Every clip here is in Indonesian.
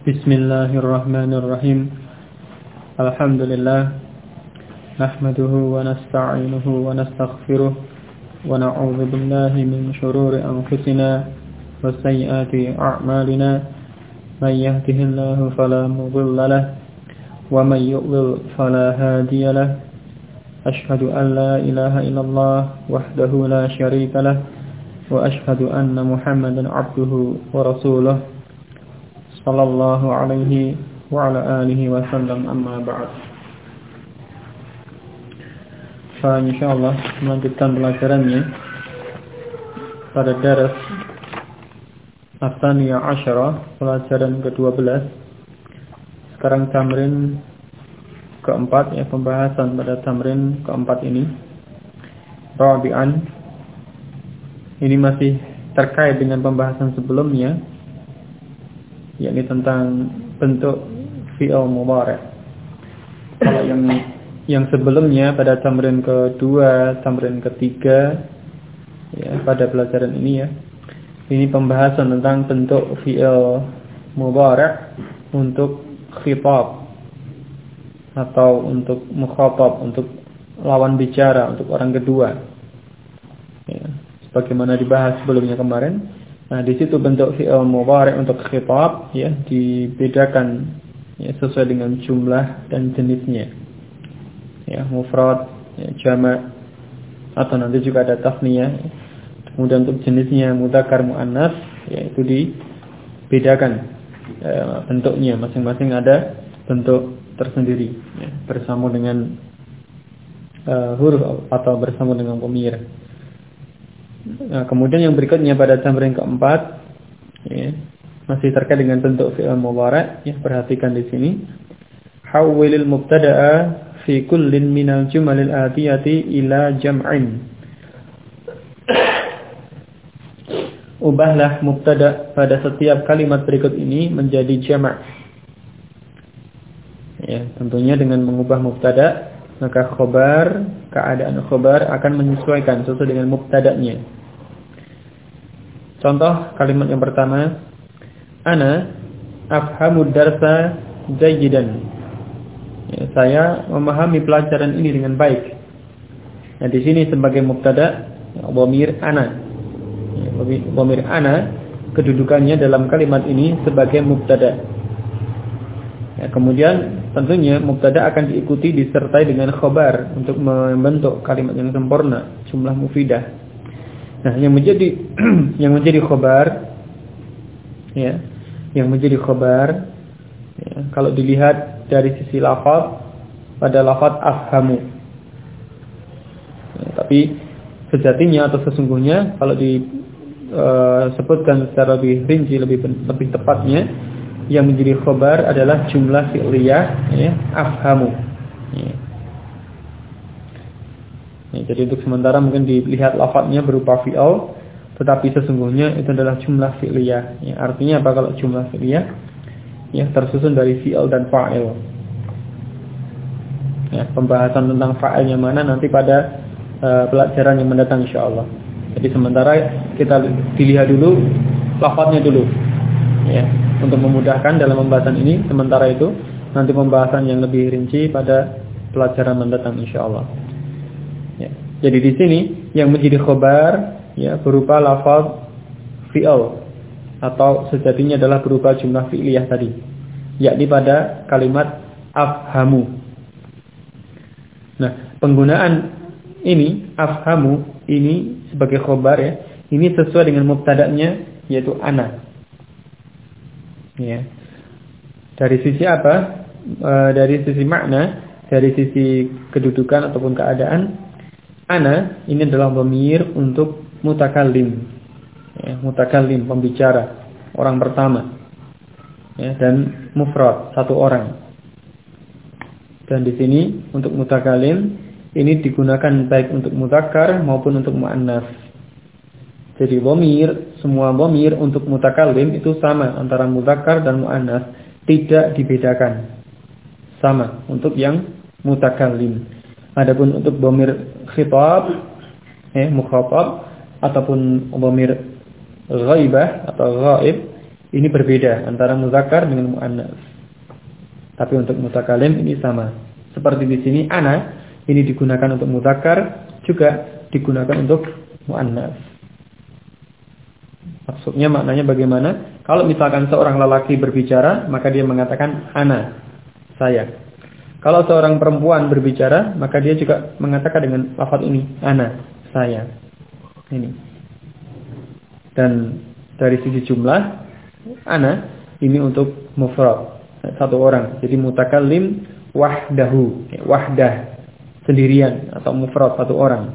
Bismillahirrahmanirrahim. Alhamdulillah. Nahmaduhu wa nasta'inuhu wa nastaghfiruh. Wa na'udzu billahi min shururi anfusina wa sayyiati a'malina. May yahdihillahu fala mudilla lahu wa may yudlil fala hadiya lahu. Ashhadu an la ilaha illallah wahdahu la syarika lahu wa ashhadu anna Muhammadan 'abduhu wa rasuluh. Sallallahu alaihi wa ala alihi wa sallam, amma ba'd. Insyaallah melanjutkan pelajarannya pada daras Ats-Tsaniyah Asyarah, pelajaran ke-12. Sekarang tamrin keempat, ya, pembahasan pada tamrin keempat ini. Rabi'an, ini masih terkait dengan pembahasan sebelumnya, yakni tentang bentuk fi'il mudhari'. Kalau yang sebelumnya pada tamrin kedua, tamrin ketiga, ya, pada pelajaran ini, ya, ini pembahasan tentang bentuk fi'il mudhari' untuk khitab atau untuk mukhatab, untuk lawan bicara, untuk orang kedua, ya, sebagaimana dibahas sebelumnya kemarin. Nah, di situ bentuk fi'il mudhari' untuk khitab, ya, dibedakan, ya, sesuai dengan jumlah dan jenisnya. Ya, mufrad, ya, jama', atau nanti juga ada tasniyah. Kemudian untuk jenisnya mudzakkar muannats, ya, itu dibedakan bentuknya, masing-masing ada bentuk tersendiri, ya, bersambung dengan huruf atau bersambung dengan dhamir. Nah, kemudian yang berikutnya pada tamrin keempat, ya, masih terkait dengan bentuk fi'il mudhari', ya, perhatikan di sini. Hawwilil mubtada'a fi kullin minal jumalil atiyati ila jam'in. Ubahlah mubtada' pada setiap kalimat berikut ini menjadi jama'. Ya, tentunya dengan mengubah mubtada', maka khobar, keadaan khobar akan menyesuaikan sesuai dengan mubtada'nya. Contoh kalimat yang pertama, ana afhamu darsa jayyidan. Ya, saya memahami pelajaran ini dengan baik. Nah, di sini sebagai mubtada', dhamir ana. Ya, dhamir ana kedudukannya dalam kalimat ini sebagai mubtada'. Ya, kemudian tentunya mubtada' akan diikuti disertai dengan khobar untuk membentuk kalimat yang sempurna, jumlah mufidah. Nah, yang menjadi khobar, ya, yang menjadi khobar, ya, kalau dilihat dari sisi lafaz, pada lafaz afhamu. Ya, tapi sejatinya atau sesungguhnya kalau disebutkan secara lebih rinci, lebih tepatnya, yang menjadi khobar adalah jumlah fi'liyah, ya, afhamu. Ya. Ya, jadi untuk sementara mungkin dilihat lafadznya berupa fi'il, tetapi sesungguhnya itu adalah jumlah fi'liyah. Ya, artinya apa kalau jumlah fi'liyah? Ya, tersusun dari fi'il dan fa'il. Ya, pembahasan tentang fa'ilnya mana nanti pada pelajaran yang mendatang insyaallah. Jadi sementara kita dilihat dulu lafadznya dulu. Ya, untuk memudahkan dalam pembahasan ini. Sementara itu nanti pembahasan yang lebih rinci pada pelajaran mendatang insyaallah. Ya. Jadi di sini yang menjadi khobar, ya, berupa lafaz fi'il atau sejatinya adalah berupa jumlah fi'liyah tadi, yakni pada kalimat afhamu. Nah, penggunaan ini afhamu ini sebagai khobar, ya, ini sesuai dengan mubtada'nya yaitu ana. Ya. Dari sisi apa? Dari sisi makna, dari sisi kedudukan ataupun keadaan, ana ini adalah dhamir untuk mutakallim. Ya, mutakallim, pembicara, orang pertama. Ya, dan mufrad, satu orang. Dan di sini untuk mutakallim ini digunakan baik untuk mudzakkar maupun untuk muannats. Jadi dhamir, semua dhamir untuk mutakallim itu sama antara mudzakkar dan muannats, tidak dibedakan. Sama untuk yang mutakallim. Adapun untuk dhamir khitab, mukhatab ataupun dhamir ghaibah atau ghaib, ini berbeda antara muzakkar dengan muannats. Tapi untuk mutakalim ini sama. Seperti di sini ana ini digunakan untuk muzakkar, juga digunakan untuk muannats. Maksudnya maknanya bagaimana? Kalau misalkan seorang lelaki berbicara, maka dia mengatakan ana, saya. Kalau seorang perempuan berbicara, maka dia juga mengatakan dengan lafaz ini, ana, saya. Ini. Dan dari sisi jumlah, ana ini untuk mufrad, satu orang. Jadi mutakallim wahdahu, wahdah, sendirian atau mufrad, satu orang.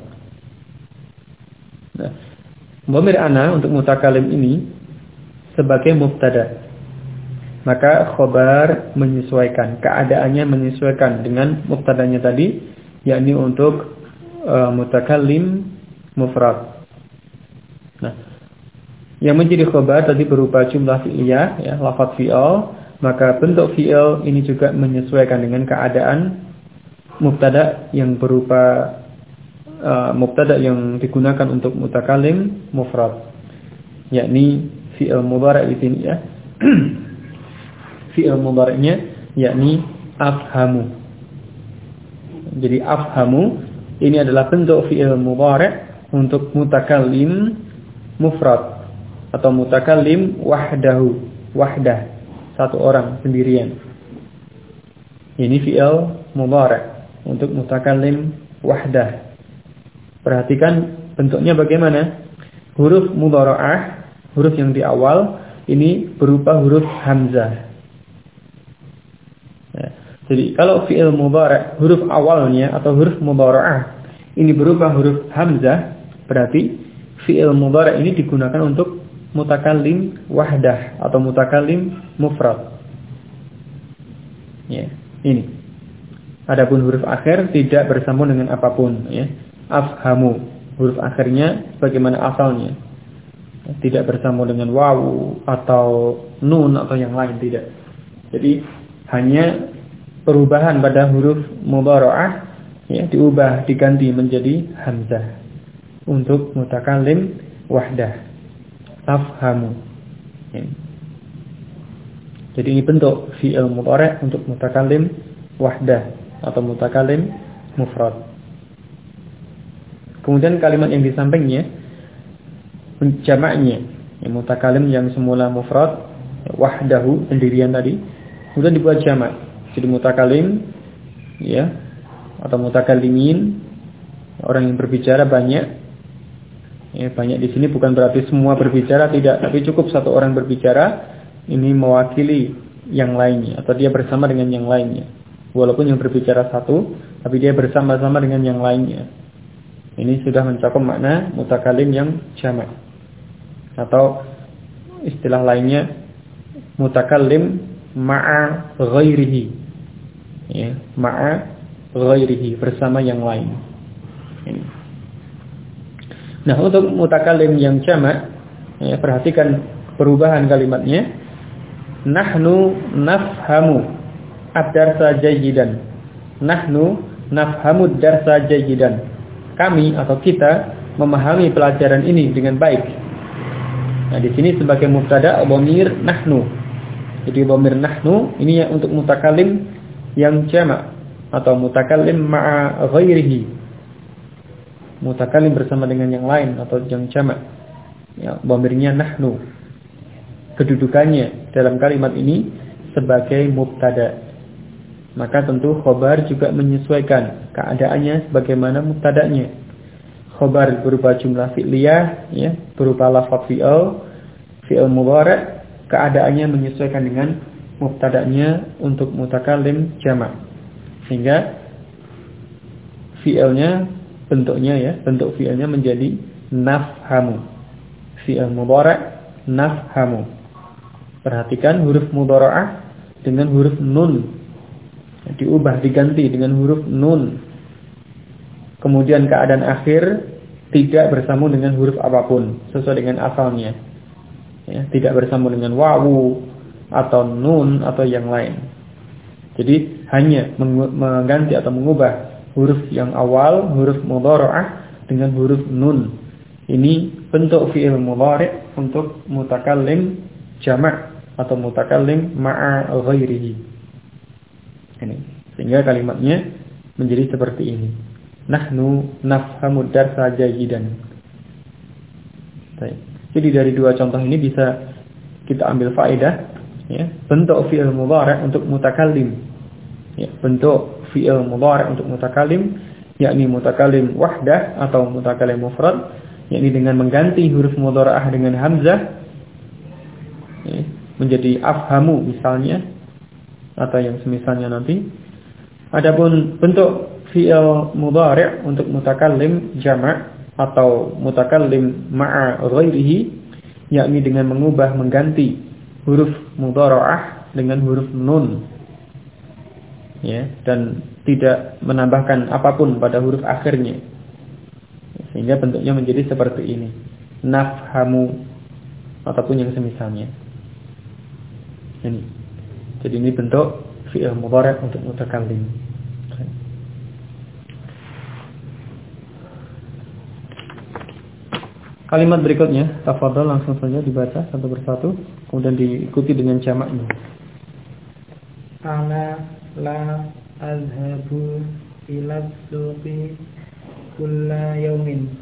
Nah, dhamir ana untuk mutakallim ini sebagai mubtada. Maka khobar menyesuaikan, keadaannya menyesuaikan dengan mubtadanya tadi, yakni untuk mutakallim mufrad. Nah, yang menjadi khobar tadi berupa jumlah fi'liyah, ya, lafaz fi'al, maka bentuk fi'al ini juga menyesuaikan dengan keadaan mubtada yang berupa mubtada yang digunakan untuk mutakallim mufrad, yakni fi'il mudhari' di sini, ya. Fi'il mudhari'nya yakni afhamu. Jadi afhamu ini adalah bentuk fi'il mudhari' untuk mutakallim mufrad atau mutakallim wahdahu, wahdah, satu orang sendirian. Ini fi'il mudhari' untuk mutakallim wahdah. Perhatikan bentuknya bagaimana? Huruf mudhara'ah, huruf yang di awal ini berupa huruf hamzah. Ya. Jadi kalau fi'il mudhari' huruf awalnya atau huruf mudhara'ah ini berupa huruf hamzah, berarti fi'il mudhari' ini digunakan untuk mutakallim wahdah atau mutakallim mufrad. Ya, ini. Adapun huruf akhir tidak bersambung dengan apapun, ya. Afhamu, huruf akhirnya bagaimana asalnya, tidak bersambung dengan wawu atau nun atau yang lain, tidak. Jadi hanya perubahan pada huruf mudhara'ah, ya, diubah, diganti menjadi hamzah untuk mutakallim wahdah. Afhamu. Ya. Jadi ini bentuk fi'il mudhari' untuk mutakallim wahdah atau mutakallim mufrad. Kemudian kalimat yang di sampingnya jamaknya, yang mutakallim yang semula mufrad wahdahu sendirian tadi, kemudian dibuat jamak. Jadi mutakallim, ya, atau mutakallimin, orang yang berbicara banyak. Ya, banyak di sini bukan berarti semua berbicara, tidak, tapi cukup satu orang berbicara, ini mewakili yang lainnya atau dia bersama dengan yang lainnya. Walaupun yang berbicara satu, tapi dia bersama-sama dengan yang lainnya. Ini sudah mencakup makna mutakallim yang jamak. Atau istilah lainnya mutakallim ma'a ghairihi. Ya, ma'a ghairihi, bersama yang lain. Ini. Nah, untuk mutakallim yang jamak, ya, perhatikan perubahan kalimatnya. Nahnu nafhamu ad-darsa jayyidan. Nahnu nafhamu ad-darsa jayyidan. Kami atau kita memahami pelajaran ini dengan baik. Nah, di sini sebagai mubtada dhamir nahnu. Jadi dhamir nahnu ini untuk mutakallim yang jamak atau mutakallim ma'a ghairihi. Mutakallim bersama dengan yang lain atau yang jamak. Ya, dhamirnya nahnu. Kedudukannya dalam kalimat ini sebagai mubtada. Maka tentu khobar juga menyesuaikan keadaannya sebagaimana mubtadanya. Khobar berupa jumlah fi'liyah, ya, berupa lafaz fi'al, fi'al mudhari', keadaannya menyesuaikan dengan mubtadanya untuk mutakallim jamak. Sehingga fi'alnya bentuknya, ya, bentuk fi'alnya menjadi nafhamu. Fi'al mudhari' nafhamu. Perhatikan huruf mudhara'ah dengan huruf nun. Diubah, diganti dengan huruf nun. Kemudian keadaan akhir tidak bersambung dengan huruf apapun sesuai dengan asalnya, ya, tidak bersambung dengan wawu atau nun atau yang lain. Jadi hanya mengganti atau mengubah huruf yang awal, huruf mudhara'ah dengan huruf nun. Ini bentuk fi'il mudhari' untuk mutakallim jamak atau mutakallim ma'a ghairihi. Ini. Sehingga kalimatnya menjadi seperti ini. Nahnu nafhamu darsa jayidan. Baik. Jadi dari dua contoh ini bisa kita ambil faedah, ya, bentuk fi'il mudhari' untuk mutakallim. Ya, bentuk fi'il mudhari' untuk mutakallim, yakni mutakallim wahdah atau mutakallim mufrad, yakni dengan mengganti huruf mudhari'ah dengan hamzah, ya, menjadi afhamu misalnya, atau yang semisalnya nanti. Adapun bentuk fi'il mudhari' untuk mutakallim jama' atau mutakallim ma'a ghairihi, yakni dengan mengganti huruf mudhari'ah dengan huruf nun, ya, dan tidak menambahkan apapun pada huruf akhirnya, sehingga bentuknya menjadi seperti ini, nafhamu ataupun yang semisalnya. Ini. Jadi ini bentuk fi'il mudhari' untuk mutakallim. Kalimat berikutnya, tafadhol, langsung saja dibaca satu persatu, kemudian diikuti dengan jamaknya. Ana la azhabu ila suqi kulla yawmin.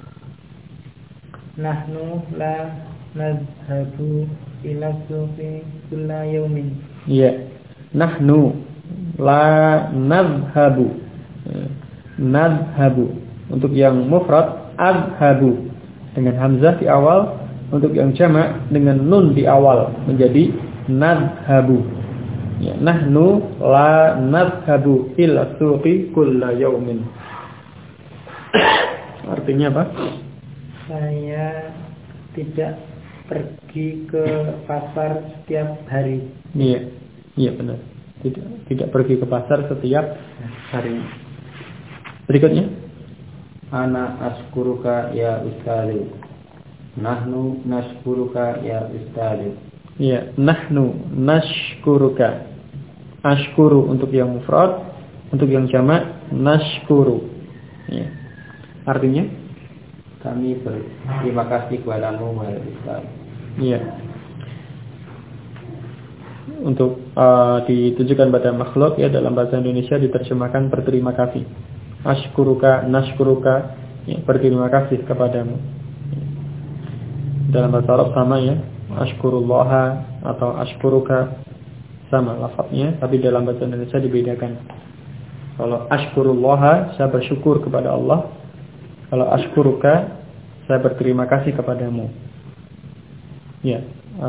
Nahnu la nazhabu ila suqi kulla yawmin. Iya. Nahnu la nazhabu. Nazhabu. Untuk yang mufrad azhabu dengan hamzah di awal, untuk yang jamak dengan nun di awal menjadi nazhabu. Ya, nahnu la nazhabu ila suqi kulla yawmin. Artinya apa? Saya tidak pergi ke pasar setiap hari. Iya. Iya benar. Tidak pergi ke pasar setiap hari. Berikutnya. Ana askuruka ya ustadz. Nahnu nashkuruka ya ustadz. Ya, nahnu nashkuruka. Ashkuru untuk yang mufrad, untuk yang jamak nashkuru. Ya. Artinya kami berterima kasih kepadamu wahai ustadz. Iya. Untuk ditujukan pada makhluk, ya, dalam bahasa Indonesia diterjemahkan berterima kasih. Ashkuruka, nashkuruka, ya, berterima kasih kepadamu. Dalam bahasa Arab sama, ya, ashkurullaha atau ashkuruka, sama lafadznya, tapi dalam bahasa Indonesia dibedakan. Kalau ashkurullaha, saya bersyukur kepada Allah. Kalau ashkuruka, saya berterima kasih kepadamu. Ya,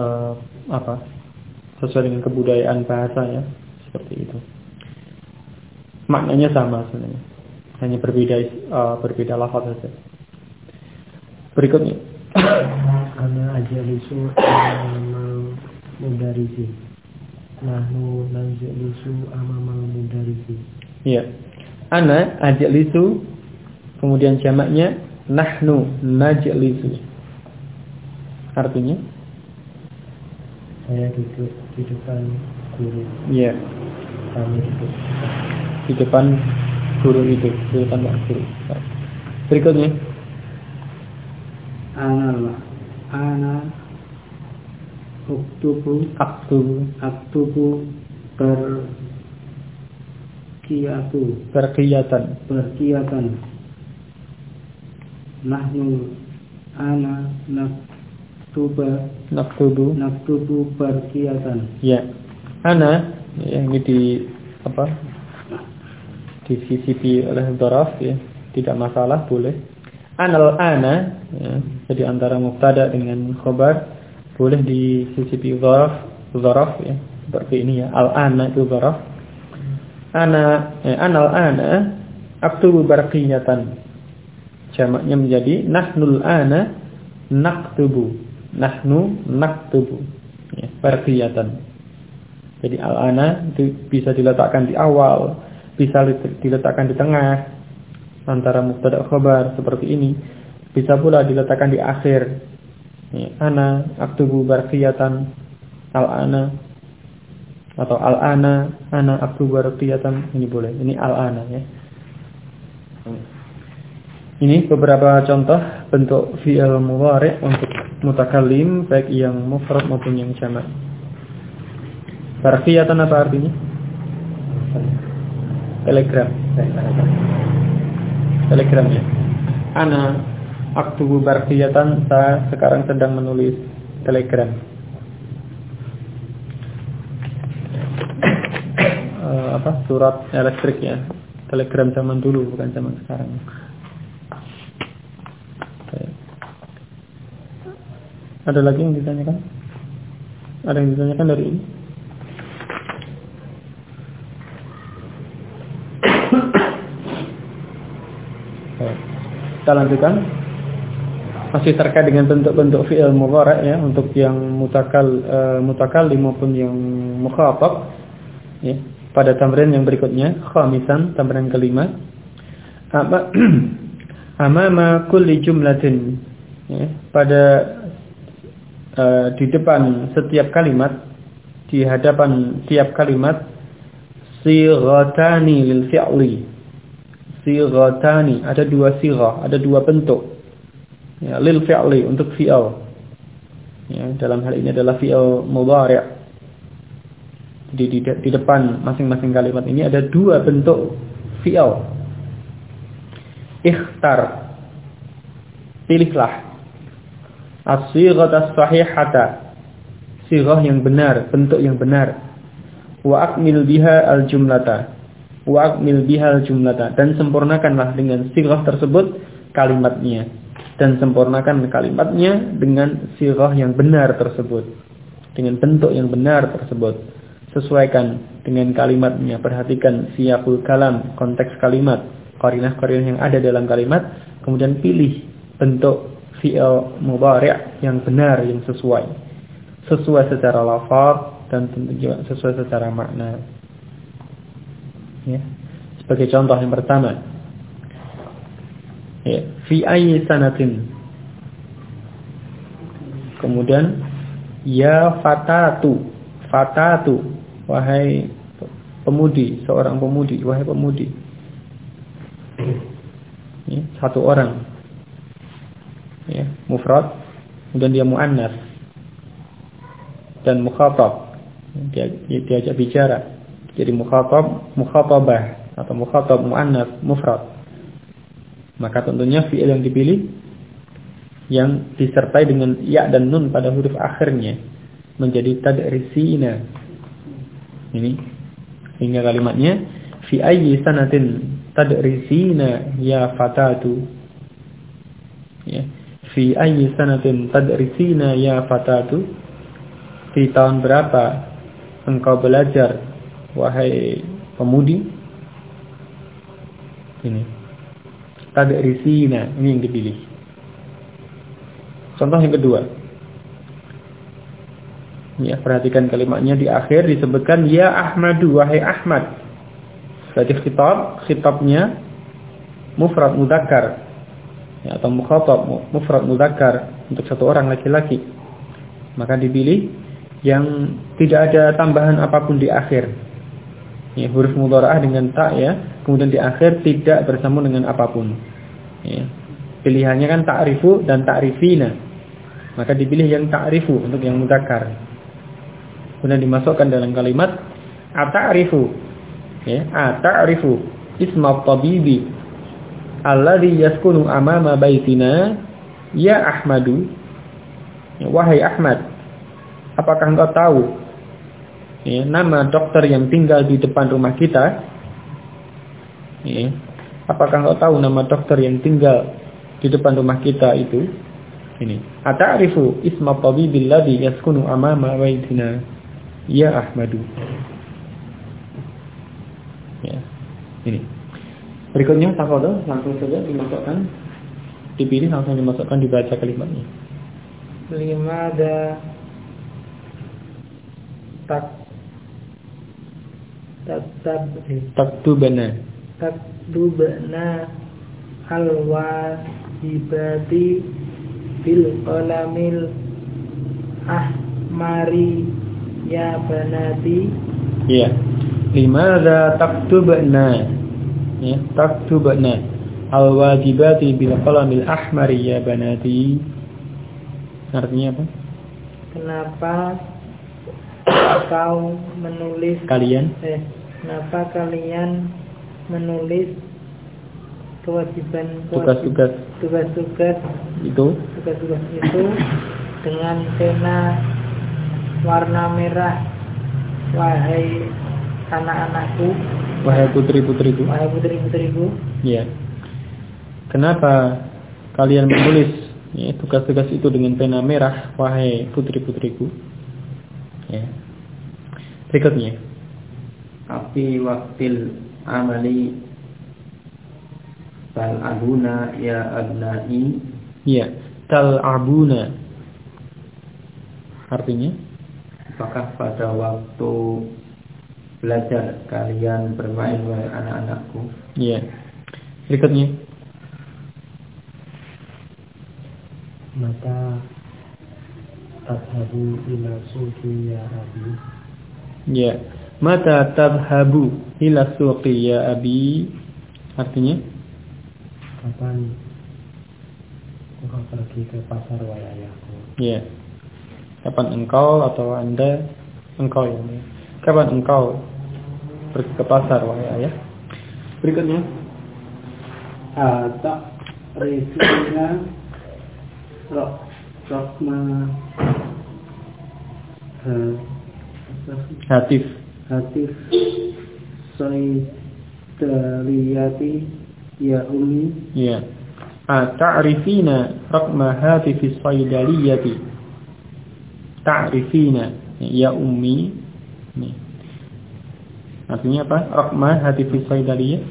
sesuai dengan kebudayaan bahasa, ya, seperti itu. Maknanya sama sebenarnya, hanya berbeda lafaz saja. Berikutnya. Ana ajalisu amamal mudarisi. Nahnu najlisu amamal mudarisi. Iya. Ana ajlisu, kemudian jamaknya nahnu najlisu. Artinya saya duduk di depan guru. Iya. Kami duduk di depan guru itu, di depan Pak Guru. Berikutnya. Ana uktubu berkiyatan. Nahnu ana naktubu berkiyatan. Ya. Ana, ya, ini disisipi oleh dzaraf, ya, tidak masalah, boleh. Ana, ya, jadi antara mubtada dengan khabar boleh disisipi dzaraf, ya, seperti ini, ya. Al-ana itu dzaraf. Anal ana aktubu barqiyatan. Jamaknya menjadi nahnul ana naktubu. Nahnu naktubu, ya, barqiyatan. Jadi al-ana itu bisa diletakkan di awal, bisa diletakkan di tengah antara mubtada khabar seperti ini, bisa pula diletakkan di akhir. Ya, ana aktubu barqiyatan, al-ana, atau al-ana ana aktubu barqiyatan, ini boleh. Ini al-ana, ya. Ini beberapa contoh bentuk fi'il mudhari' untuk mutakallim baik yang mufrad maupun yang jamak. Barqiyatan apa artinya? Telegram. Telegram ya. Ana aktubu barqiyatan, saya sekarang sedang menulis telegram. Surat elektrik ya. Telegram zaman dulu, bukan zaman sekarang. Ada lagi yang ditanyakan? Ada yang ditanyakan dari ini? Kita lanjutkan. Masih terkait dengan bentuk-bentuk fi'il mudhari' ya, untuk yang mutakallim maupun yang mukhatab ya. Pada tamrin yang berikutnya, khamisan, tamrin kelima. Amama kulli jumlatin ya, pada di depan setiap kalimat, di hadapan tiap kalimat, sighatani lil fi'li. Sighatani, ada dua sighah, ada dua bentuk. Ya, lil fi'li, untuk fi'il. Ya, dalam hal ini adalah fi'il mudhari'. Di depan masing-masing kalimat ini ada dua bentuk fi'il. Ikhtar, pilihlah. As-sighah as-sahihata, sighah yang benar, bentuk yang benar. Wa akmil biha al-jumlata, wa akmil biha al-jumlata, dan sempurnakanlah dengan sighah tersebut kalimatnya, dan sempurnakan kalimatnya dengan sighah yang benar tersebut, dengan bentuk yang benar tersebut. Sesuaikan dengan kalimatnya, perhatikan siyaqul kalam, konteks kalimat, qarinah-qarinah yang ada dalam kalimat, kemudian pilih bentuk fi'il mudhari' yang benar, yang sesuai secara lafaz dan tentu juga sesuai secara makna. Ya. Sebagai contoh yang pertama, ya, fi ayyi sanatin. Kemudian ya fatatu, wahai pemudi, seorang pemudi, wahai pemudi. Ya, satu orang. Ya, mufrad, kemudian dia muannas dan mukhatab. Dia diajak bicara. Jadi mukhatabah atau mukhatab muannas mufrad. Maka tentunya fi'il yang dipilih yang disertai dengan ya dan nun pada huruf akhirnya menjadi tadrisina. Ini hingga kalimatnya fi ayyi sanatin tadrisina ya fatatu. Ya, fi ayyi sanatin tadrisina ya fatatu. Di tahun berapa engkau belajar wahai pemudi? Ini tadrisina, ini yang dipilih. Contoh yang kedua. Ya, perhatikan kalimatnya di akhir disebutkan ya Ahmadu, wahai Ahmad. Berarti khitabnya mufrad mudzakkar ya, atau mukhatab mufrad mudzakkar untuk satu orang laki-laki. Maka dipilih yang tidak ada tambahan apapun di akhir. Ya, huruf mudhara'ah dengan ta ya, kemudian di akhir tidak bersambung dengan apapun. Ya. Pilihannya kan ta'rifu dan ta'rifina. Maka dipilih yang ta'rifu untuk yang mudzakkar. Kemudian dimasukkan dalam kalimat ata'rifu ya, ata'rifu isma tabibi alladhi yaskunu amama baitina ya Ahmadu, ya, wahai Ahmad, apakah engkau tahu ya, nama dokter yang tinggal di depan rumah kita? Ya, apakah engkau tahu nama dokter yang tinggal di depan rumah kita itu? Ini ata'rifu isma tabibi alladhi yaskunu amama baitina ya Ahmadu. Ya, ini. Berikutnya tafadhol, langsung saja dimasukkan, dipilih langsung dimasukkan, dibaca kalimatnya. Limada taktubana al-wajibati bil qalamil ahmari ya banati. Ya. Limadza taktubna? Ya, taktubna al-wajibati bil qalamil ahmari ya banati. Artinya apa? Kenapa kau menulis Kalian kenapa kalian menulis tugas-tugas itu dengan pena warna merah, wahai anak-anakku, wahai putri-putriku. Ya. Kenapa kalian menulis tugas-tugas itu dengan pena merah, wahai putri-putriku? Ya. Berikutnya. Afi waktil amali tal'abuna ya abnai. Ya, tal'abuna. Artinya, apakah pada waktu belajar kalian bermain wahai anak-anakku? Ya. Berikutnya. Mata tadhabu ila suqi ya abi. Ya. Mata tadhabu ila suqi ya abi. Artinya, kapan engkau pergi ke pasar wahai ayahku? ya. Kapan engkau atau Anda, engkau yang mulia, kapan engkau pergi ke pasar wahai ayah? Berikutnya. Tak rifina rokma Hatif Sayyidaliyati ya umi. Ya. Ta'rifina raqma hatifis saydaliyati. Ta'rifina ya ummi. Nih. Artinya apa? Raqma hatifis saydaliyah.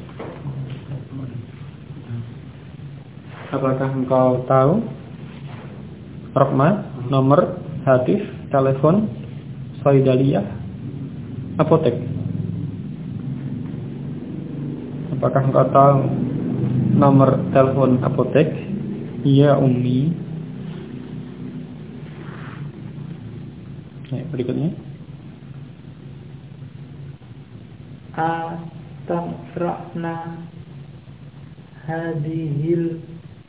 Apakah engkau tahu raqma, nomor hatif telepon saydaliyah, apotek? Apakah engkau tahu nomor telepon apotek? Ya ummi. Berikutnya. Taqra'na hadhil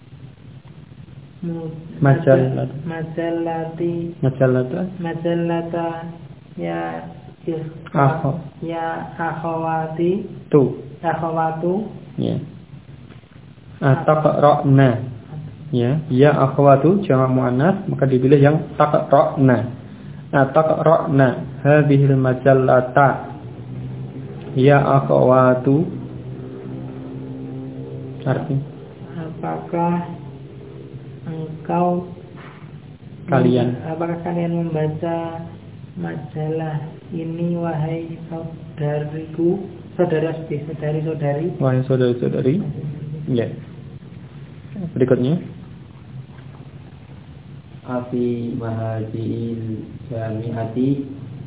majallata ya akhawati akhawatu. Ya. Taqra'na. Ya akhwatu jamak muannas, maka dipilih yang taqra'na. Taqra'na hadhil majallata ya akhwatu. Artinya, apakah kalian membaca majalah ini wahai saudariku, saudari-saudari? Wahai saudari-saudari. Ya. Berikutnya. Afi mahajil jami'ati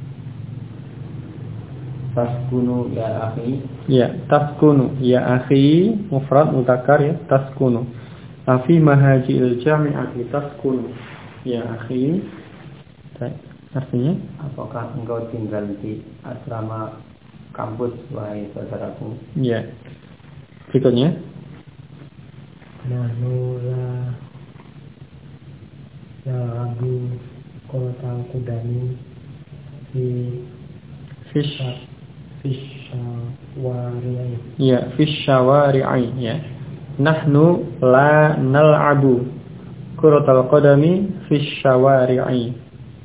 taskunu ya akhi. Ya, taskunu ya akhi, mufrad mudzakkar ya, taskunu. Afi mahajil jami'ati taskunu ya akhi. Artinya, apakah engkau tinggal di asrama kampus wahai saudaraku? Ya. Berikutnya. Nahnu la ya'abu kota kudani fisyawari'i. Ya, fisyawari'i ya. Nahnu la nal'abu kuratal qadami fisyawari'i.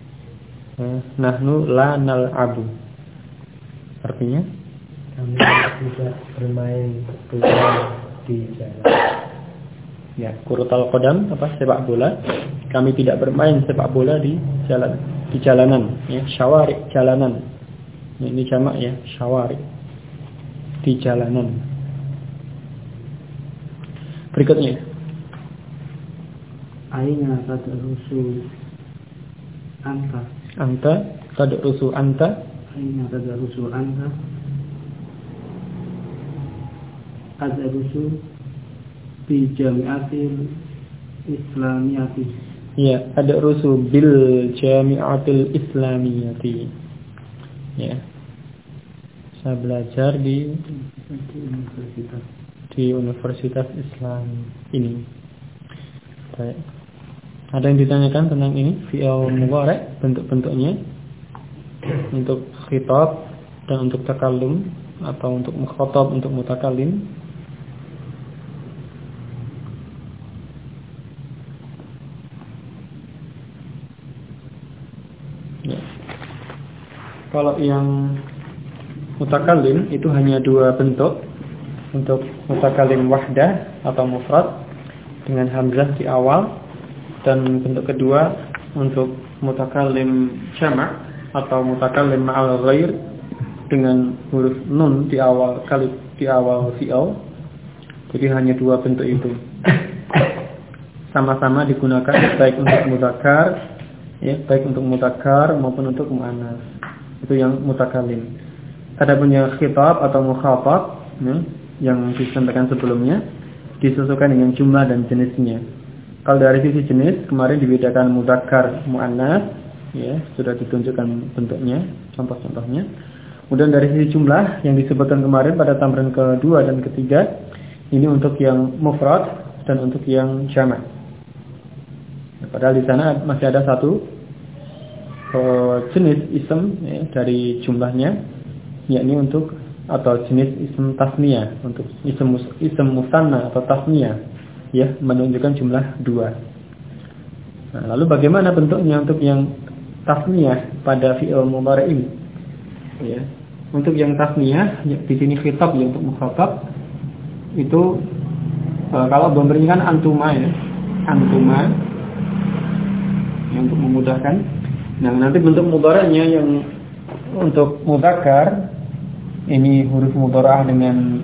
Nahnu la nal'abu. Artinya, kami tidak bermain bola di jalan. Ya, kuratal qadam apa? Sepak bola. Kami tidak bermain sepak bola di jalanan, ya, syawari, jalanan. Ini jamak ya, syawari. Di jalanan. Berikutnya. Aina tadrusu anta. Anta tadrusu anta. Aina tadrusu anta. Tadrusu bi jami'atil islamiyati. Ya, tadrusu bil jami'atil islamiyati. Ya. Saya belajar di universitas Islam ini. Baik. Ada yang ditanyakan tentang ini? Fi'il mudhari, bentuk-bentuknya? untuk khitab dan untuk takallum, atau untuk mukhatab, untuk mutakallim. Ya. Kalau yang mutakallim itu hanya dua bentuk. Untuk mutakallim wahdah atau mufrad dengan hamzah di awal, dan bentuk kedua untuk mutakallim jama' atau mutakallim ma'al ghair dengan huruf nun di awal fi'il. Jadi hanya dua bentuk itu. Sama-sama digunakan baik untuk mudzakkar, ya, baik untuk mudzakkar maupun untuk muannas. Itu yang mutakallim. Ada punya khitab atau mukhatab, ya, yang disampaikan sebelumnya disesuaikan dengan jumlah dan jenisnya. Kalau dari sisi jenis kemarin dibedakan mudzakkar, muannas, ya, sudah ditunjukkan bentuknya, contoh-contohnya. Kemudian dari sisi jumlah yang disebutkan kemarin pada tamrin kedua dan ketiga, ini untuk yang mufrad dan untuk yang jama'. Padahal di sana masih ada satu jenis ism, ya, dari jumlahnya, yakni untuk atau jenis ism tasniyah, untuk ism musanna atau tasniyah, ya, menunjukkan jumlah 2. Nah, lalu bagaimana bentuknya untuk yang tasniyah pada fi'il mudhari' ini? Ya, untuk yang tasniyah, ya, di sini khitab, ya, untuk mukhatab itu kalau memberikan antuma, ya, antuma, yang untuk memudahkan. Nah, nanti bentuk mudhari'nya yang untuk mudzakkar ini huruf mudhara'ah dengan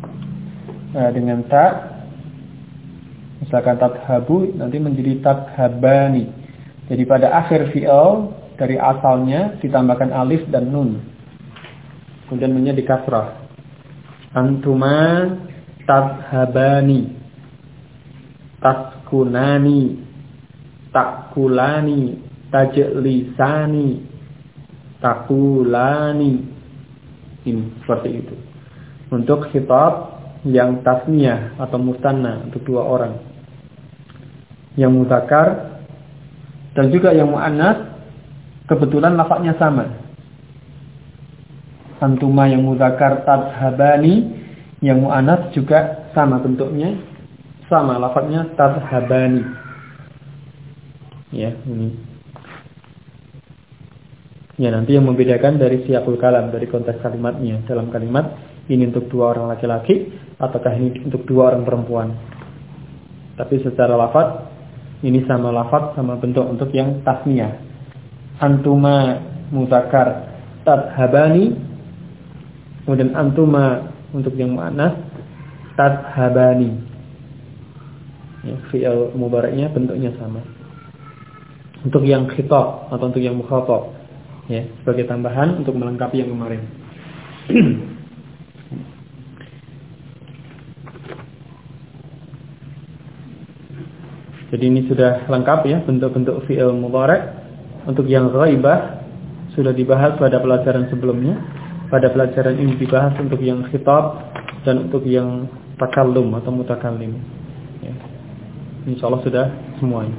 ta. Misalkan tadhabu nanti menjadi tadhabani. Jadi pada akhir fi'il dari asalnya ditambahkan alif dan nun. Kemudian menjadi kasrah. Antuma tadhabani, taskunani, takulani, tajlisani, takulani. Ini seperti itu. Untuk khitab yang tasniyah atau musanna untuk 2 orang. Yang mudzakkar dan juga yang muannas kebetulan lafadznya sama. Antuma yang mudzakkar tadhabani, yang muannas juga sama bentuknya, sama lafadznya tadhabani. Ya, ini. Ya, nanti yang membedakan dari siyaqul kalam, dari konteks kalimatnya. Dalam kalimat ini untuk 2 orang laki-laki ataukah ini untuk 2 orang perempuan. Tapi secara lafaz ini sama lafaz, sama bentuk untuk yang tasniyah. Antuma mudzakkar tadhabani, kemudian antuma untuk yang muannas tadhabani. Ya, fi'il mudhari'nya bentuknya sama. Untuk yang khitab atau untuk yang mukhatab, ya, sebagai tambahan untuk melengkapi yang kemarin. Jadi ini sudah lengkap, ya, bentuk-bentuk fi'il mudhari'. Untuk yang ghaibah sudah dibahas pada pelajaran sebelumnya. Pada pelajaran ini dibahas untuk yang khitab dan untuk yang takallum atau mutakallim. Ya. Insyaallah sudah semuanya.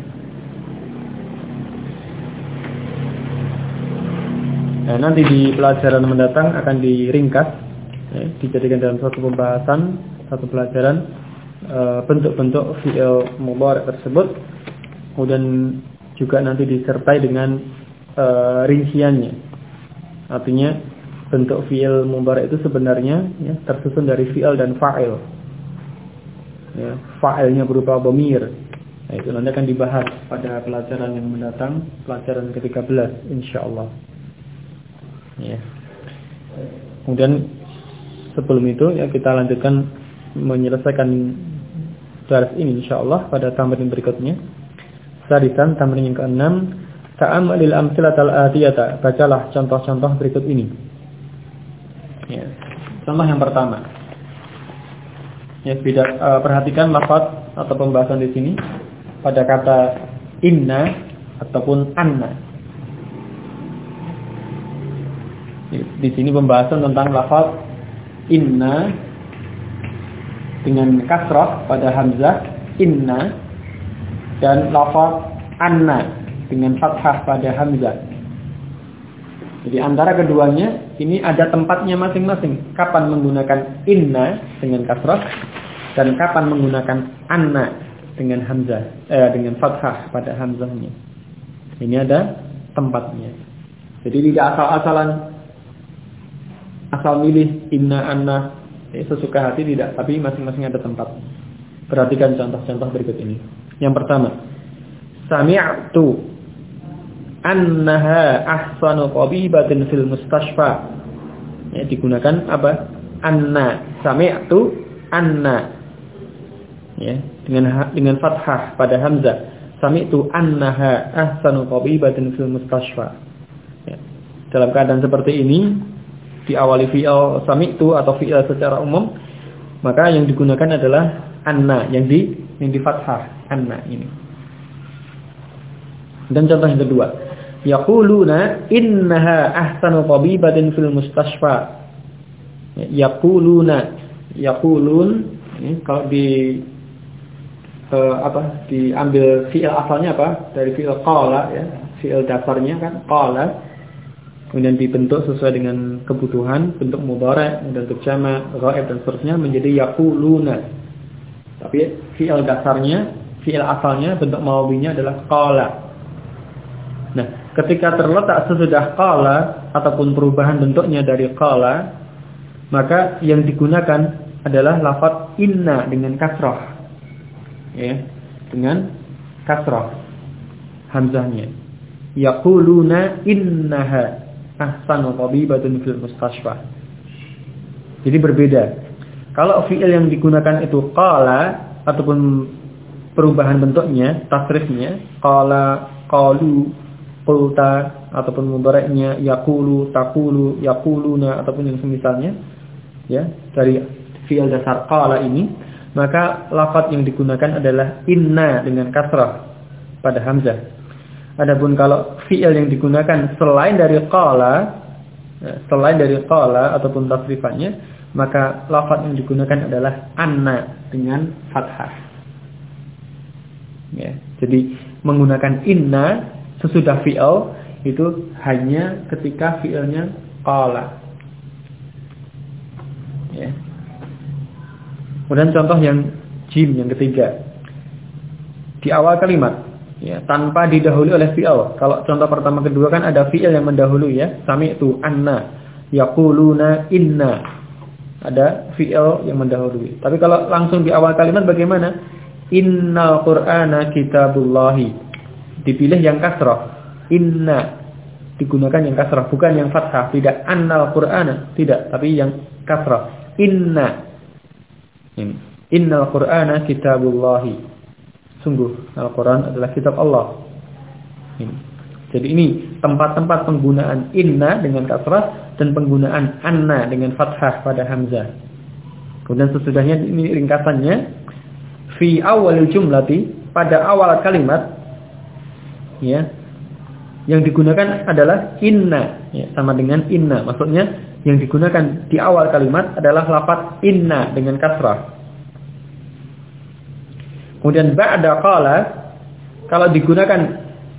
Nah, nanti di pelajaran mendatang akan diringkas, ya, dijadikan dalam satu pembahasan, satu pelajaran bentuk-bentuk fi'il mudhari' tersebut. Kemudian juga nanti disertai dengan rinciannya. Artinya bentuk fi'il mudhari' itu sebenarnya, ya, tersusun dari fi'il dan fa'il. Ya, fa'ilnya berupa dhamir. Nah, itu nanti akan dibahas pada pelajaran yang mendatang, pelajaran ke-13 insyaallah. Ya. Kemudian sebelum itu, ya, kita lanjutkan menyelesaikan daras ini insyaallah pada tamrin berikutnya. Sadisan, tamrin yang ke-6, ta'ammalil amsilatal atiyata, bacalah contoh-contoh berikut ini. Ya. Contoh yang pertama. Ya, perhatikan lafaz atau pembahasan di sini pada kata inna ataupun anna. Di sini pembahasan tentang lafaz inna dengan kasrah pada hamzah inna, dan lafaz anna dengan fathah pada hamzah. Jadi antara keduanya ini ada tempatnya masing-masing. Kapan menggunakan inna dengan kasrah dan kapan menggunakan anna dengan hamzah, dengan fathah pada hamzahnya. Ini ada tempatnya. Jadi tidak asal milih inna anna sesuka hati, tidak, tapi masing-masing ada tempat. Perhatikan contoh-contoh berikut ini. Yang pertama, sami'tu annaha ahsanu tabibatin fil mustashfa. Ya, digunakan apa? Anna. Sami'tu anna. Ya, dengan fathah pada hamzah. Sami'tu annaha ahsanu tabibatin fil mustashfa. Ya. Dalam keadaan seperti ini, diawali fi'il sami'tu atau fi'il secara umum, maka yang digunakan adalah anna, yang di fathah, anna ini. Dan contoh yang kedua, yaquluna innaha ahsanu tabibatin fil mustashfa. Yaqulun ini kalau diambil fi'il asalnya apa? Dari fi'il qala, ya. Fi'il dasarnya kan qala. Kemudian dibentuk sesuai dengan kebutuhan, bentuk mudhari', bentuk jama', ghaib dan seterusnya menjadi yaquluna. Tapi fi'il dasarnya, fi'il asalnya bentuk madhinya adalah qala. Nah, ketika terletak sesudah qala ataupun perubahan bentuknya dari qala, maka yang digunakan adalah lafaz inna dengan kasrah. Ya, dengan kasrah hamzahnya. Yaquluna innaha ahsanu tabibatun fil mustashfa. Jadi berbeda. Kalau fi'il yang digunakan itu qala ataupun perubahan bentuknya, tasrifnya, qala, qalu, qulta ataupun mudhari'nya yaqulu, taqulu, yaquluna ataupun yang semisalnya, ya, dari fi'il dasar qala ini, maka lafaz yang digunakan adalah inna dengan kasrah pada hamzah. Adapun kalau fi'il yang digunakan selain dari qala ataupun tasrifannya, maka lafaz yang digunakan adalah anna dengan fathah. Ya, jadi menggunakan inna sesudah fi'il itu hanya ketika fi'ilnya qala. Ya. Kemudian contoh yang jim, yang ketiga. Di awal kalimat, ya, tanpa didahului oleh fi'il. Kalau contoh pertama kedua kan ada fi'il yang mendahului, ya. Sami'tu anna, yaquluna inna. Ada fi'il yang mendahului. Tapi kalau langsung di awal kalimat bagaimana? Innal Qur'ana kitabullahi. Dipilih yang kasrah. Inna. Digunakan yang kasrah, bukan yang fathah. Tidak annal Qur'ana, tidak, tapi yang kasrah. Inna. Ini. Innal Qur'ana kitabullahi. Sungguh Al-Quran adalah kitab Allah. Ini. Jadi ini tempat-tempat penggunaan inna dengan kasrah dan penggunaan anna dengan fathah pada hamzah. Kemudian sesudahnya ini ringkasannya. Fi awalil jumlati, pada awal kalimat, ya, yang digunakan adalah inna, ya, sama dengan inna. Maksudnya yang digunakan di awal kalimat adalah lafaz inna dengan kasrah. Kemudian ba'da qala, kalau digunakan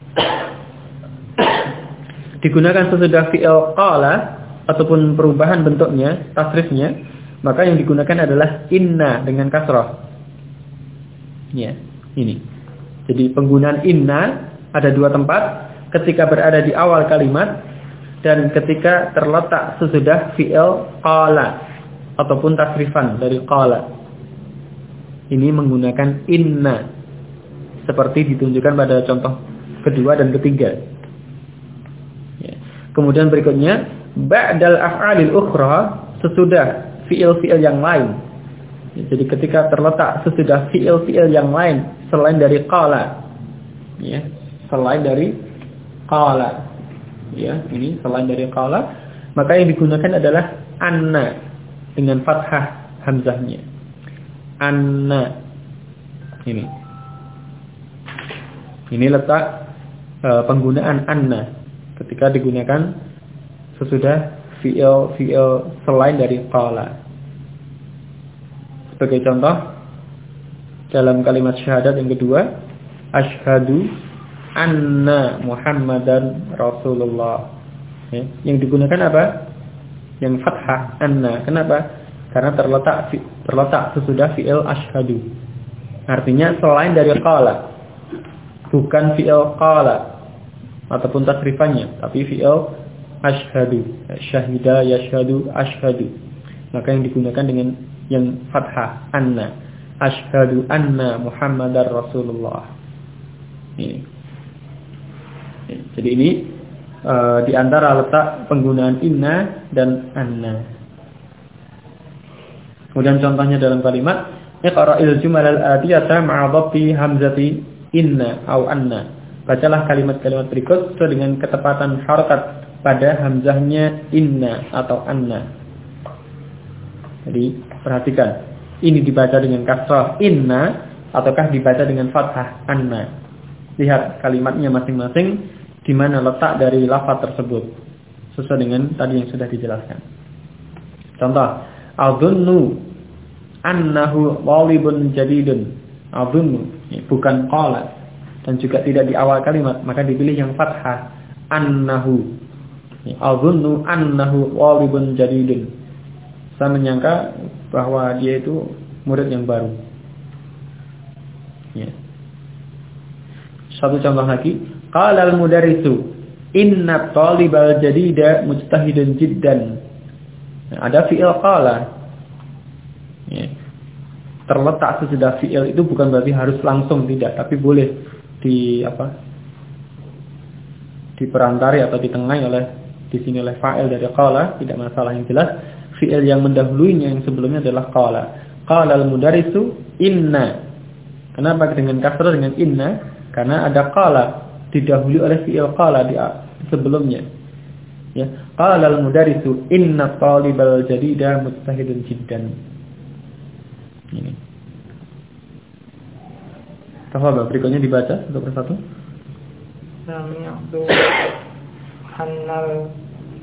sesudah fi'il qala ataupun perubahan bentuknya, tasrifnya, maka yang digunakan adalah inna dengan kasrah. Ya, ini. Jadi penggunaan inna ada dua tempat, ketika berada di awal kalimat dan ketika terletak sesudah fi'il qala ataupun tasrifan dari qala. Ini menggunakan inna seperti ditunjukkan pada contoh kedua dan ketiga. Ya. Kemudian berikutnya ba'dal af'alil ukhra, sesudah fi'il-fi'il yang lain. Ya, jadi ketika terletak sesudah fi'il-fi'il yang lain selain dari qala, ya, selain dari qala, ya, ini selain dari qala, maka yang digunakan adalah anna dengan fathah hamzahnya. Anna. Ini letak penggunaan anna ketika digunakan sesudah fi'il selain dari qala. Sebagai contoh, dalam kalimat syahadat yang kedua, asyhadu anna Muhammadan Rasulullah. Ya. Yang digunakan apa? Yang fathah anna. Kenapa? Karena terletak sesudah fi'il asyhadu. Artinya selain dari qala. Bukan fi'il qala ataupun tasrifannya, tapi fi'il asyhadu. Syahida yashhadu asyhadu. Maka yang digunakan dengan yang fathah anna. Asyhadu anna Muhammadar Rasulullah. Ini. Jadi ini di antara letak penggunaan inna dan anna. Kemudian contohnya dalam kalimat iqra'il jumal al-atiyata ma'a dhabti hamzati inna au anna. Bacalah kalimat-kalimat berikut sesuai dengan ketepatan harakat pada hamzahnya inna atau anna. Jadi perhatikan, ini dibaca dengan kasrah inna ataukah dibaca dengan fathah anna. Lihat kalimatnya masing-masing di mana letak dari lafaz tersebut sesuai dengan tadi yang sudah dijelaskan. Contoh, adunnu annahu walibun jadidun. Adunnu, bukan qala dan juga tidak di awal kalimat, maka dipilih yang fathah annahu. Adunnu annahu walibun jadidun. Saya menyangka bahwa dia itu murid yang baru. Ya. Satu contoh lagi, qala al-mudarrisu inna talibal jadida mujtahidun jiddan. Nah, ada fi'il qala. Ya. Terletak sesudah fi'il itu bukan berarti harus langsung, tidak, tapi boleh diperantari atau ditengahi oleh di sini oleh fa'il dari qala, tidak masalah. Yang jelas fi'il yang mendahuluinya yang sebelumnya adalah qala. Qala al-mudarrisu inna. Kenapa dengan kasrah dengan inna? Karena ada qala didahului oleh fi'il qala di sebelumnya. Ya, qala al-mudarrisu inna talibal jadida mujtahidun jiddan. Ini. Tafadhol, berikutnya dibaca satu persatu. Sami'tu annal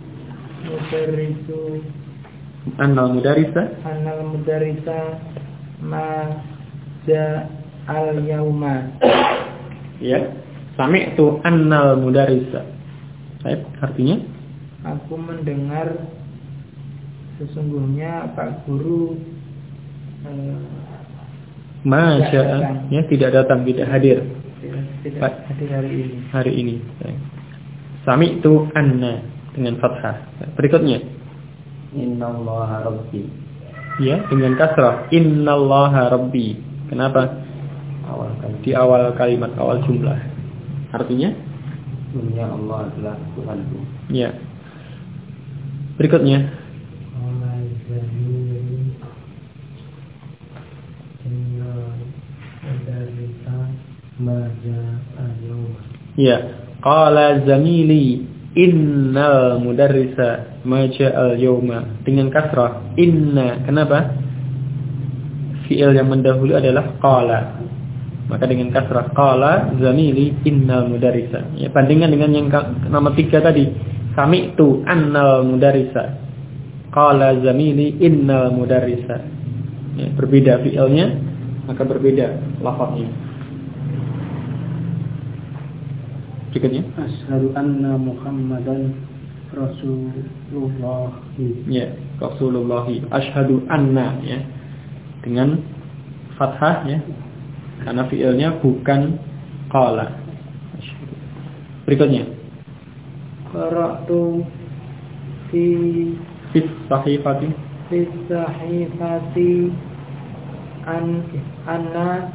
mudarrisa ma ja'al yauma. Ya, sami'tu annal mudarrisa. Baik, artinya aku mendengar sesungguhnya Pak Guru Masya, ya tidak datang, tidak hadir. Tidak hadir hari ini. Sami'tu anna dengan fathah. Berikutnya. Innallaha rabbi. Ya, dengan kasrah. Innallaha rabbi. Kenapa? Di awal kalimat, awal jumlah. Artinya? Dunia Allah adalah Tuhanku. Ya. Berikutnya. Ya, qala zamili innal mudarrisa ma ja'al yawma dengan kasrah inna. Kenapa? Fi'il yang mendahului adalah qala. Maka dengan kasrah qala zamili innal mudarrisa. Ya, bandingkan dengan yang nomor 3 tadi. Sami'tu annal mudarrisa. Qala zamili innal mudarrisa. Ya, berbeda fi'ilnya, maka berbeda lafaznya. Berikutnya, asyhadu anna Muhammadan Rasulullah. Ya, Rasulullah. Asyhadu anna, ya, dengan fathah, ya, karena fiilnya bukan qala. Berikutnya, qara'tu fi sahifati anna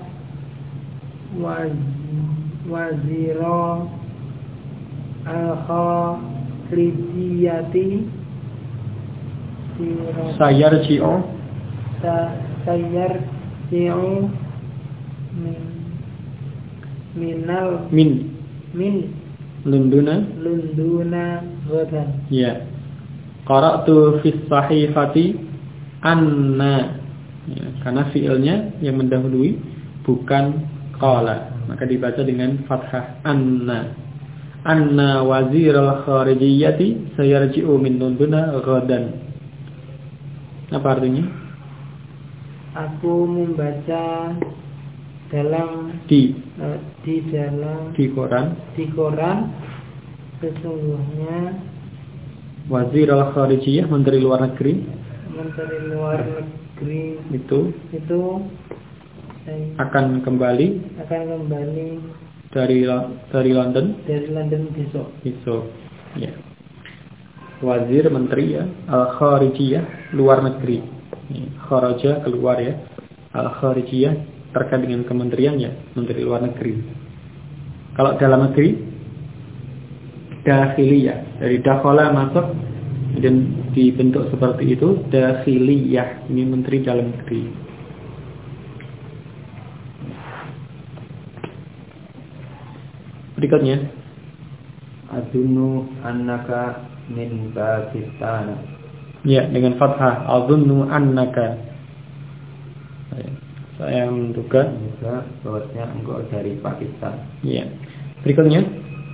wazira al-kharijiyati sayarji'u min lunduna ghadan. Ya. Qara'tu fi sahifati anna. Ya, karena fiilnya yang mendahului bukan qala, maka dibaca dengan fathah anna. Anna waziral kharijiyati sayarji'u min lunduna ghadan. Apa artinya? Aku membaca dalam di Quran sesungguhnya Wazir al-Kharijiyah, menteri luar negeri. Menteri luar negeri Itu akan kembali dari London besok. Ya. Wazir, menteri ya, al-Kharijiyah, luar negeri. Kharaja, keluar ya. Al-Kharijiyah terkait dengan kementerian ya, menteri luar negeri. Kalau dalam negeri, dakhiliyah, dari dakhala masuk dan dibentuk seperti itu, dakhiliyah, ini menteri dalam negeri. Berikutnya, Adunnu annaka min Pakistan. ya, dengan fathah. Adunnu annaka, saya menduga bahwasanya engkau dari Pakistan. ya. Berikutnya,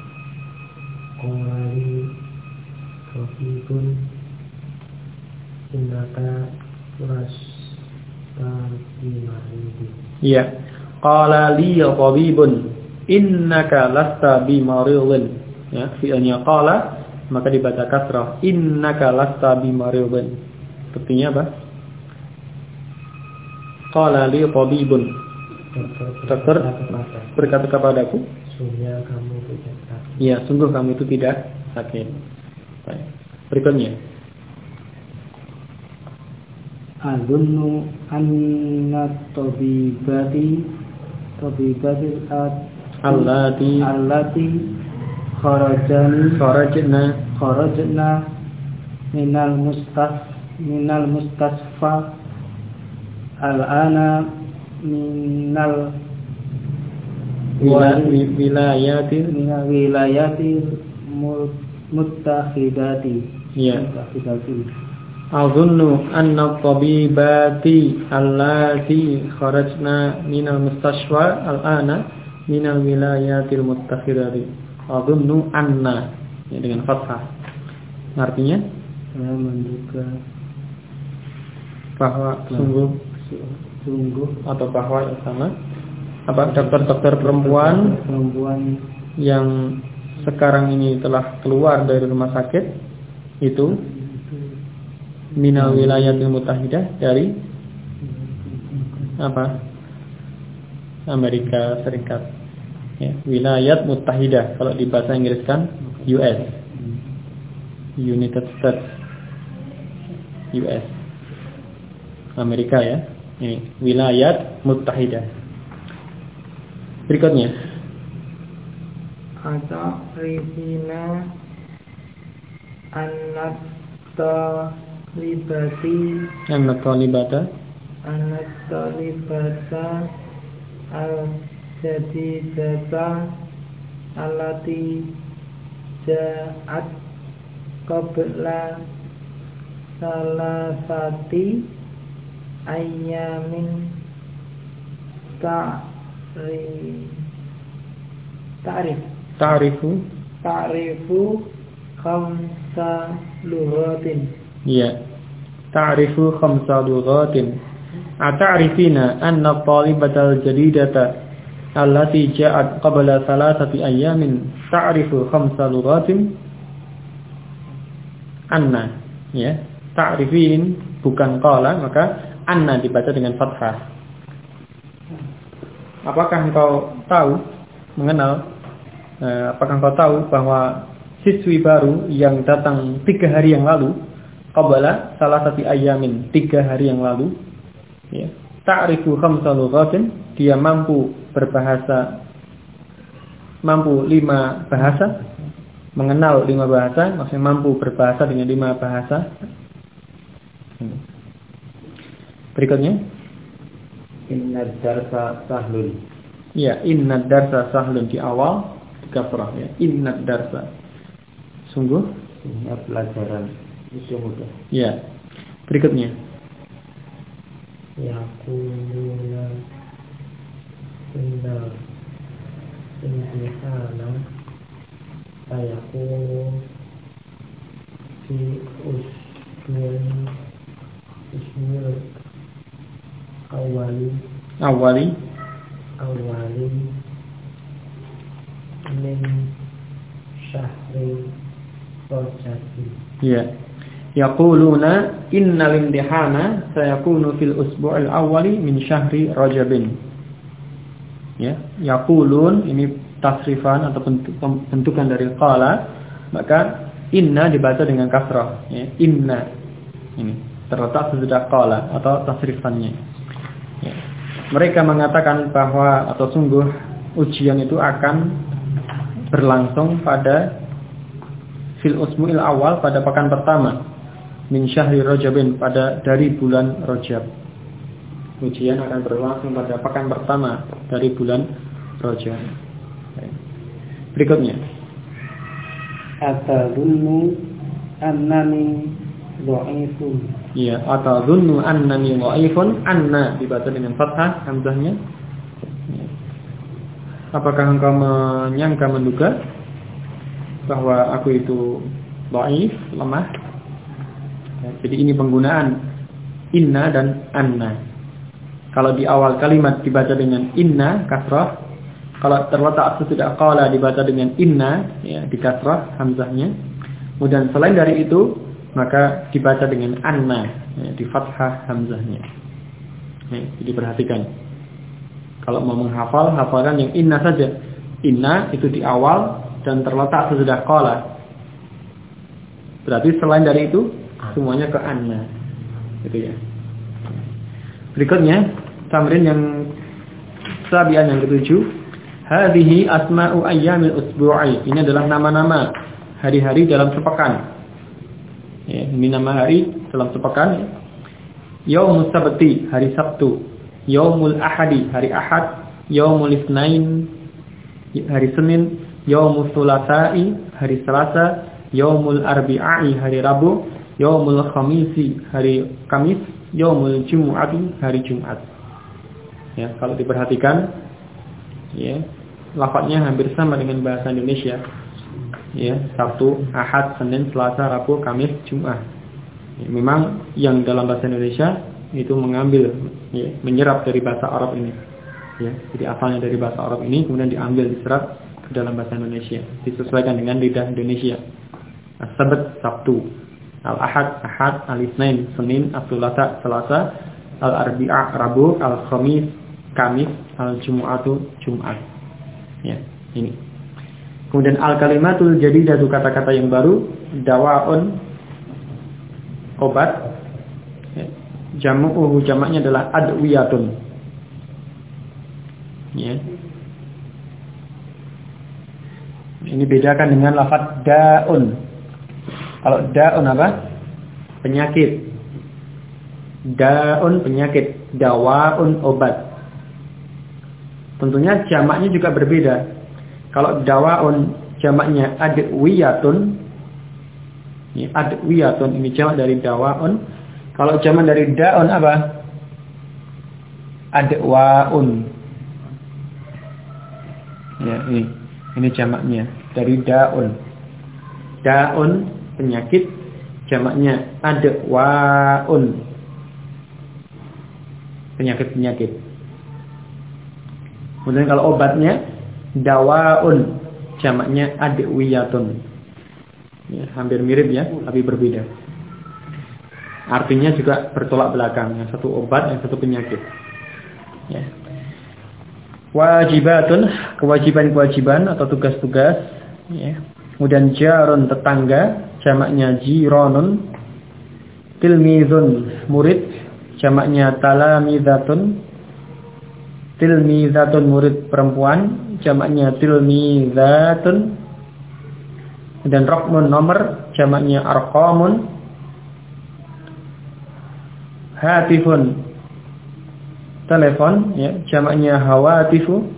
Qawali Rafibun Innaka Lasta ya. Qala li tabibun innaka lasta bimaridin. Ya, fi'ilnya qala maka dibaca kasrah. Innaka lasta bimaridin. Artinya apa? Qala li tabibun. Dokter berkata kepadaku, Sungguh kamu tidak sakit. ya, sungguh kamu itu tidak sakit. Baik. Berikutnya, Adunnu anna tabibati allati kharajna minal mustasfa al-ana minal wilayatil muttakhidati. ya. Azunnu anna tabibati allati kharajna minal mustashfa al-ana minal wilayatil muttakhidati. Azunnu anna, ya, dengan fathah. Artinya, Saya menduga bahwa sungguh atau bahwa yang sama, apa, dokter-dokter perempuan yang sekarang ini telah keluar dari rumah sakit itu minal wilayatil muttahidah, dari apa, Amerika Serikat, ya, wilayat muttahidah. Kalau di bahasa Inggris kan US, United States, US, Amerika ya. Ini wilayat muttahidah. Berikutnya, Atau Rifina an-talibata al-jadidata allati ja'at qabla salasati ayyamin ta'rifu khamsa lughatin. ya, ta'rifu khamsa lughatin. Ata'rifina anna talibatal jadidata allati ja'at qabla salasati ayyamin ta'rifu khamsa lughatin. Anna, ya, ta'rifin bukan qala, maka anna dibaca dengan fathah. Apakah engkau tahu, apakah engkau tahu bahwa siswi baru yang datang 3 hari yang lalu, qabla salasati ayyamin, 3 hari yang lalu, ya, ta'rifu khamsa lughatin, dia mampu 5 bahasa, mengenal 5 bahasa, maksudnya mampu berbahasa dengan 5 bahasa. Berikutnya, Innad darsa sahlun. ya, innad darsa sahlun di awal kasrah, ya, innad darsa, sungguh pelajaran itu mudah. ya. Berikutnya, Yaquluna innal imtihana sayakunu fi usmil awali min syahri rajab Ya. Yaquluna innal imtihana sayakunu fil usbu'il awwali min syahri Rajabin. Ya, yaqulun ini tasrifan atau bentukan dari qala, maka inna dibaca dengan kasrah, ya. Inna ini terletak sesudah qala atau tasrifannya. Ya. Mereka mengatakan bahwa atau sungguh ujian itu akan berlangsung pada fil usbu'il awal, pada pekan pertama min syahri Rajabin, pada dari bulan Rajab. Ujian akan berlangsung pada pekan pertama dari bulan Rajab. Berikutnya, atadunnu annani dha'ifun. ya, atadunnu annani dha'ifun. Anna dibaca dengan fathah hamzahnya. Apakah engkau menyangka, menduga bahwa aku itu dhaif, lemah? Ya, jadi ini penggunaan inna dan anna. Kalau di awal kalimat dibaca dengan inna kasrah, kalau terletak sesudah qala dibaca dengan inna, ya, di kasrah hamzahnya. Kemudian selain dari itu maka dibaca dengan anna, ya, di fathah hamzahnya. Ya, jadi perhatikan. Kalau mau menghafal, hafalkan yang inna saja. Inna itu di awal dan terletak sesudah qala. Berarti selain dari itu semuanya ke anna. Gitu ya. Berikutnya, tamrin yang sabian yang ketujuh. Hadhihi asma'u ayyamil usbu'i. Ini adalah nama-nama hari-hari dalam sepekan. Ya, ini nama hari dalam sepekan. Yaumus sabti, hari Sabtu. Yaumul ahadi, hari Ahad. Yaumul itsnain, hari Senin. Yaumus tsulatsa'i, hari Selasa. Yaumul arbi'i, hari Rabu. Yaumul khamisi, hari Kamis. Yaumul jumu'ati, hari Jumat. Ya, kalau diperhatikan, ya, lafadznya hampir sama dengan bahasa Indonesia. Ya, Sabtu, Ahad, Senin, Selasa, Rabu, Kamis, Jumat. Ya, memang yang dalam bahasa Indonesia itu mengambil, ya, menyerap dari bahasa Arab ini. Ya, jadi asalnya dari bahasa Arab ini kemudian diambil, diserap ke dalam bahasa Indonesia, disesuaikan dengan lidah Indonesia. As-Sabt, Sabtu. Al-Ahad, Ahad, Al-Itsnain, Senin, As-Tsulasa, Selasa, Al-Arbi'a, Rabu, Al-Khamis, Kamis, Al-Jumu'atu, Jumat. Ya, ini. Kemudian al-kalimatul jadidatu, kata-kata yang baru, dawa'un, obat. Ya. Jamu'uhu, jamaknya adalah adwiyatun. Ya. Ini bedakan dengan lafaz da'un. Kalau da'un apa? Penyakit. Da'un penyakit, dawa'un obat. Tentunya jamaknya juga berbeda. Kalau dawa'un jamaknya adwiyatun. Ya, adwiyatun ini jamak dari dawa'un. Kalau jamak dari da'un apa? Adwa'un. Ya, ini jamaknya dari da'un. Da'un penyakit, jamaknya adwa'un. Penyakit-penyakit. Kemudian kalau obatnya dawa'un, jamaknya adwiyatun. Ya, hampir mirip ya, tapi berbeda. Artinya juga bertolak belakang. Yang satu obat, yang satu penyakit. Ya. Wajibatun, kewajiban-kewajiban atau tugas-tugas. Ya. Kemudian jarun, tetangga, jamaknya jironun. Tilmizun, murid, jamaknya talamizatun. Tilmizatun, murid perempuan, jamaknya tilmizatun. Dan raqmun, nomor, jamaknya arqamun. Hatifun, telepon, ya, jamaknya hawatifu.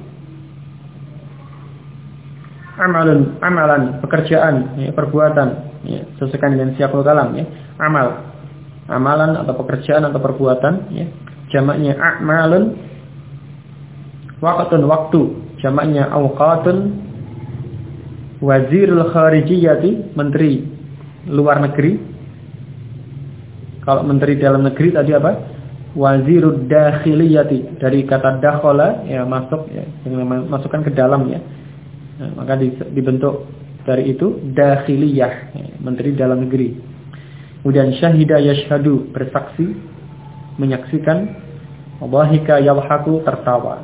Amalun, amalan, pekerjaan, ya, perbuatan, ya, sesuaikan dengan siyaqul kalam, ya. Amal, amalan atau pekerjaan atau perbuatan, ya, jamaknya a'malun. Waqtun, waktu, jamaknya awqatun. Wazirul kharijiyati, menteri luar negeri. Kalau menteri dalam negeri tadi apa? Wazirud dakhiliyati, dari kata dakhala, ya, masuk, ya, masukkan ke dalam, ya. Nah, maka dibentuk dari itu dakhiliyah, ya, menteri dalam negeri. Kemudian syahida yashhadu, bersaksi, menyaksikan. Dhahika yalhaku, tertawa.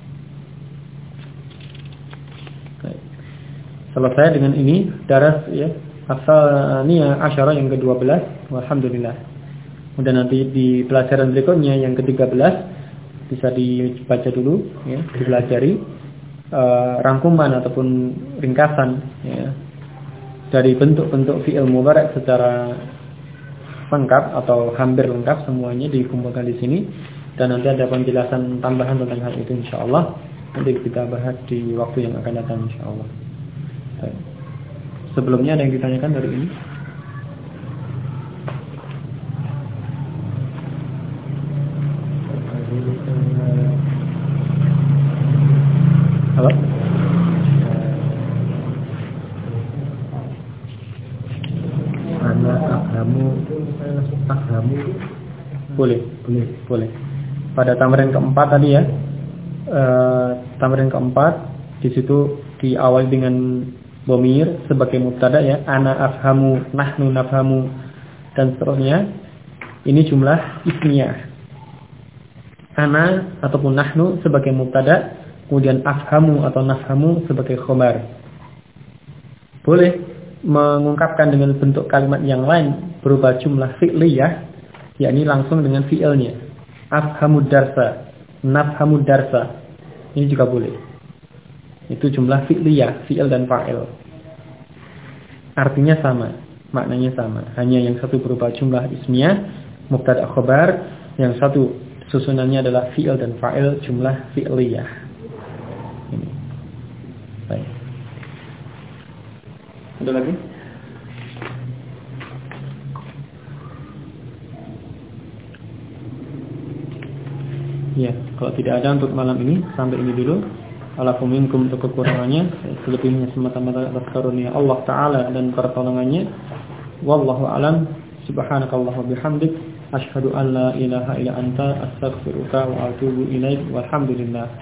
Selesai dengan ini daras ya As-Saniyah Asyara yang ke-12. Alhamdulillah. Kemudian nanti di pelajaran berikutnya yang ke-13 bisa dibaca dulu ya, dipelajari rangkuman ataupun ringkasan ya, dari bentuk-bentuk fi'il mudhari' secara lengkap atau hampir lengkap semuanya dikumpulkan di sini, dan nanti ada penjelasan tambahan tentang hal itu insyaallah nanti kita bahas di waktu yang akan datang insyaallah. Sebelumnya ada yang ditanyakan dari ini? Halo? Aghamu boleh. Pada tamrin keempat tadi ya, tamrin keempat di situ diawali dengan dhamir sebagai mubtada ya, ana afhamu, nahnu nafhamu dan seterusnya. Ini jumlah ismiyah. Ana ataupun nahnu sebagai mubtada, kemudian afhamu atau nafhamu sebagai khobar. Boleh mengungkapkan dengan bentuk kalimat yang lain berupa jumlah fi'liyah, yakni langsung dengan fi'ilnya. Afhamu darsa, nafhamu darsa. Ini juga boleh. Itu jumlah fi'liyah, fi'il dan fa'il. Artinya sama, maknanya sama. Hanya yang satu berupa jumlah ismiyah, mubtada khobar, yang satu susunannya adalah fi'il dan fa'il, jumlah fi'liyah. Ini. Baik. Ada lagi? Ya, kalau tidak ada untuk malam ini, sampai ini dulu. Alafu minkum, untuk kekurangannya, selebihnya semata-mata atas karunia Allah Ta'ala dan pertolongannya. Wallahu a'lam. Subhanakallah wa bihamdik, asyhadu an la ilaha illa anta, astaghfiruka wa atubu ilaik. Walhamdulillah.